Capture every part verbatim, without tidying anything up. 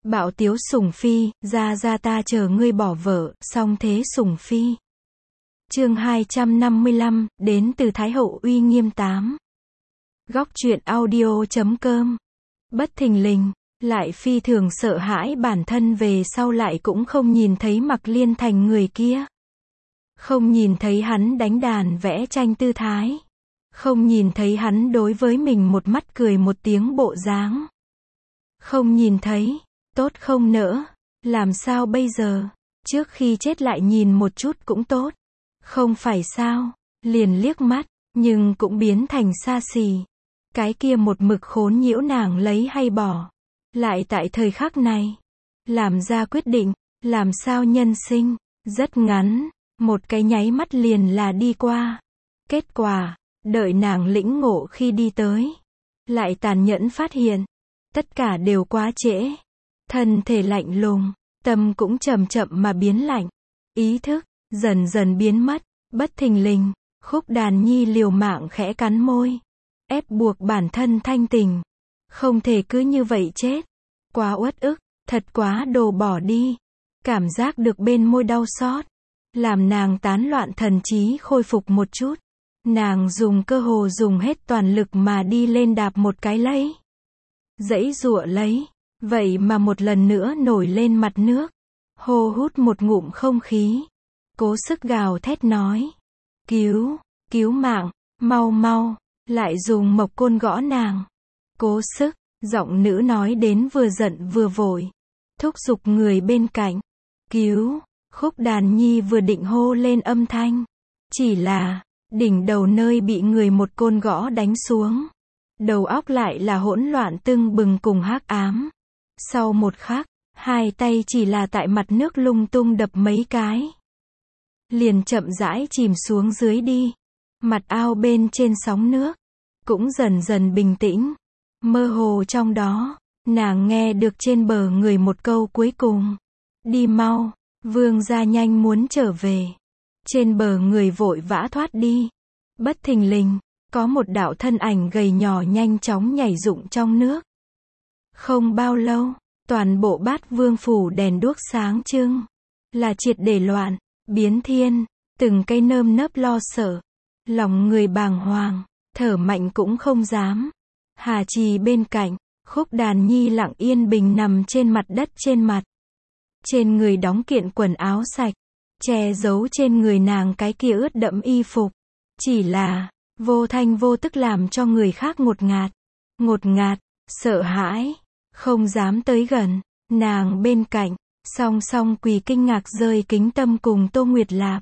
Bạo tiếu sủng phi, ra ra ta chờ ngươi bỏ vợ, song thế sủng phi. Chương hai trăm năm mươi lăm, đến từ Thái Hậu uy nghiêm tám. Góc truyện audio chấm com. Bất thình lình, lại phi thường sợ hãi bản thân về sau lại cũng không nhìn thấy Mạc Liên Thành người kia. Không nhìn thấy hắn đánh đàn vẽ tranh tư thái. Không nhìn thấy hắn đối với mình một mắt cười một tiếng bộ dáng. Không nhìn thấy, tốt không nỡ, làm sao bây giờ, trước khi chết lại nhìn một chút cũng tốt. Không phải sao, liền liếc mắt, nhưng cũng biến thành xa xỉ. Cái kia một mực khốn nhiễu nàng lấy hay bỏ. Lại tại thời khắc này, làm ra quyết định, làm sao nhân sinh, rất ngắn, một cái nháy mắt liền là đi qua. Kết quả, đợi nàng lĩnh ngộ khi đi tới, lại tàn nhẫn phát hiện, tất cả đều quá trễ. Thân thể lạnh lùng, tâm cũng chậm chậm mà biến lạnh. Ý thức, dần dần biến mất, bất thình lình, Khúc Đàn Nhi liều mạng khẽ cắn môi. Ép buộc bản thân thanh tỉnh. Không thể cứ như vậy chết. Quá uất ức, thật quá đồ bỏ đi. Cảm giác được bên môi đau xót, làm nàng tán loạn thần trí khôi phục một chút. Nàng dùng cơ hồ dùng hết toàn lực mà đi lên đạp một cái lấy. Dãy giụa lấy, vậy mà một lần nữa nổi lên mặt nước. Hô hút một ngụm không khí. Cố sức gào thét nói. Cứu, cứu mạng, mau mau, lại dùng mộc côn gõ nàng. Cố sức, giọng nữ nói đến vừa giận vừa vội. Thúc giục người bên cạnh. Cứu, Khúc Đàn Nhi vừa định hô lên âm thanh. Chỉ là, đỉnh đầu nơi bị người một côn gõ đánh xuống. Đầu óc lại là hỗn loạn tưng bừng cùng hắc ám. Sau một khắc, hai tay chỉ là tại mặt nước lung tung đập mấy cái. Liền chậm rãi chìm xuống dưới đi. Mặt ao bên trên sóng nước, cũng dần dần bình tĩnh. Mơ hồ trong đó, nàng nghe được trên bờ người một câu cuối cùng. Đi mau, vương gia nhanh muốn trở về. Trên bờ người vội vã thoát đi. Bất thình lình, có một đạo thân ảnh gầy nhỏ nhanh chóng nhảy rụng trong nước. Không bao lâu, toàn bộ Bát Vương phủ đèn đuốc sáng trưng. Là triệt để loạn, biến thiên, từng cây nơm nớp lo sợ. Lòng người bàng hoàng, thở mạnh cũng không dám. Hà Trì bên cạnh, Khúc Đàn Nhi lặng yên bình nằm trên mặt đất trên mặt. Trên người đóng kiện quần áo sạch, che giấu trên người nàng cái kia ướt đẫm y phục. Chỉ là, vô thanh vô tức làm cho người khác ngột ngạt. Ngột ngạt, sợ hãi, không dám tới gần. Nàng bên cạnh, song song quỳ kinh ngạc rơi Kính Tâm cùng Tô Nguyệt Lạp.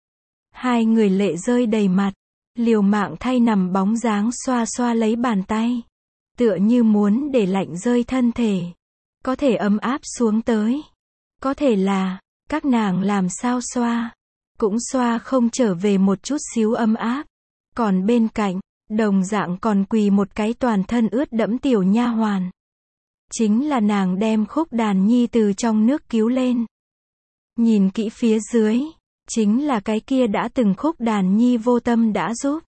Hai người lệ rơi đầy mặt, liều mạng thay nằm bóng dáng xoa xoa lấy bàn tay. Tựa như muốn để lạnh rơi thân thể. Có thể ấm áp xuống tới. Có thể là, các nàng làm sao xoa, cũng xoa không trở về một chút xíu ấm áp. Còn bên cạnh, đồng dạng còn quỳ một cái toàn thân ướt đẫm tiểu nha hoàn. Chính là nàng đem Khúc Đàn Nhi từ trong nước cứu lên. Nhìn kỹ phía dưới, chính là cái kia đã từng Khúc Đàn Nhi vô tâm đã giúp.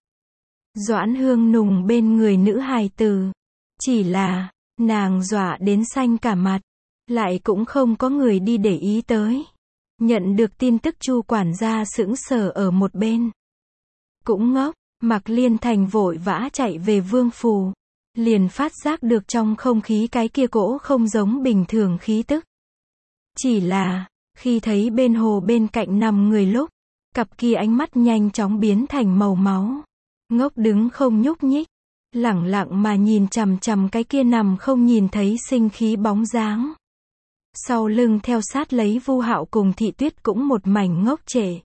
Doãn Hương Nùng bên người nữ hài tử. Chỉ là, nàng dọa đến xanh cả mặt. Lại cũng không có người đi để ý tới. Nhận được tin tức Chu quản gia sững sờ ở một bên. Cũng ngốc, Mạc Liên Thành vội vã chạy về vương phủ. Liền phát giác được trong không khí cái kia cỗ không giống bình thường khí tức. Chỉ là, khi thấy bên hồ bên cạnh nằm người lúc, cặp kia ánh mắt nhanh chóng biến thành màu máu. Ngốc đứng không nhúc nhích, lẳng lặng mà nhìn chằm chằm cái kia nằm không nhìn thấy sinh khí bóng dáng. Sau lưng theo sát lấy Vu Hạo cùng Thị Tuyết cũng một mảnh ngốc trệ.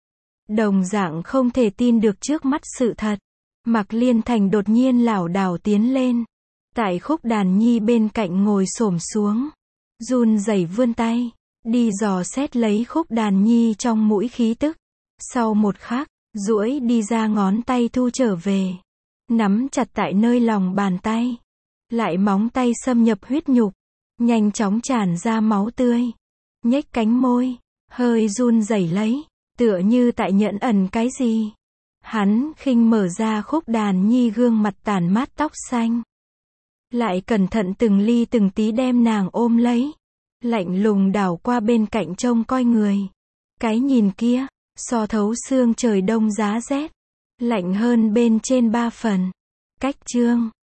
Đồng dạng không thể tin được trước mắt sự thật. Mạc Liên Thành đột nhiên lảo đảo tiến lên. Tại Khúc Đàn Nhi bên cạnh ngồi xổm xuống. Run rẩy vươn tay. Đi dò xét lấy Khúc Đàn Nhi trong mũi khí tức. Sau một khắc, duỗi đi ra ngón tay thu trở về. Nắm chặt tại nơi lòng bàn tay. Lại móng tay xâm nhập huyết nhục. Nhanh chóng tràn ra máu tươi. Nhếch cánh môi. Hơi run rẩy lấy. Tựa như tại nhẫn ẩn cái gì. Hắn khinh mở ra Khúc Đàn Nhi gương mặt tàn mát tóc xanh. Lại cẩn thận từng ly từng tí đem nàng ôm lấy. Lạnh lùng đảo qua bên cạnh trông coi người. Cái nhìn kia, so thấu xương trời đông giá rét. Lạnh hơn bên trên ba phần. Cách chương